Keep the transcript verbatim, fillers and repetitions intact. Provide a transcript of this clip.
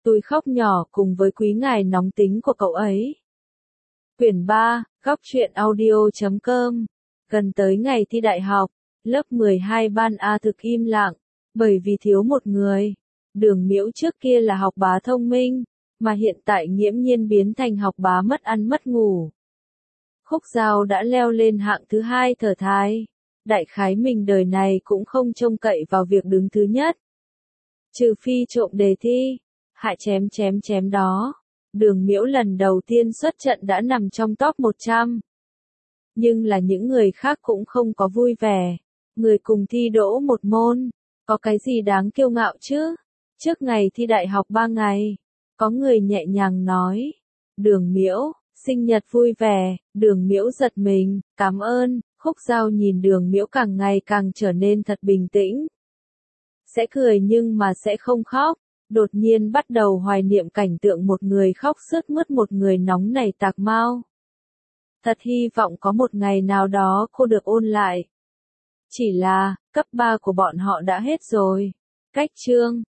Tôi khóc nhỏ cùng với quý ngài nóng tính của cậu ấy. Quyển ba, góc truyện audio chấm com. Gần tới ngày thi đại học, lớp mười hai ban A thực im lặng, bởi vì thiếu một người. Đường Miễu trước kia là học bá thông minh, mà hiện tại nghiễm nhiên biến thành học bá mất ăn mất ngủ. Khúc Giao đã leo lên hạng thứ hai thở thái. Đại khái mình đời này cũng không trông cậy vào việc đứng thứ nhất. Trừ phi trộm đề thi, hại chém chém chém đó. Đường Miễu lần đầu tiên xuất trận đã nằm trong top một trăm. Nhưng là những người khác cũng không có vui vẻ. Người cùng thi đỗ một môn, có cái gì đáng kiêu ngạo chứ? Trước ngày thi đại học ba ngày, có người nhẹ nhàng nói. Đường Miễu, sinh nhật vui vẻ. Đường Miễu giật mình, cảm ơn. Khúc Giao nhìn Đường Miễu càng ngày càng trở nên thật bình tĩnh. Sẽ cười nhưng mà sẽ không khóc. Đột nhiên bắt đầu hoài niệm cảnh tượng một người khóc sướt mướt một người nóng nảy tạc mau. Thật hy vọng có một ngày nào đó cô được ôn lại. Chỉ là, cấp ba của bọn họ đã hết rồi. Cách chương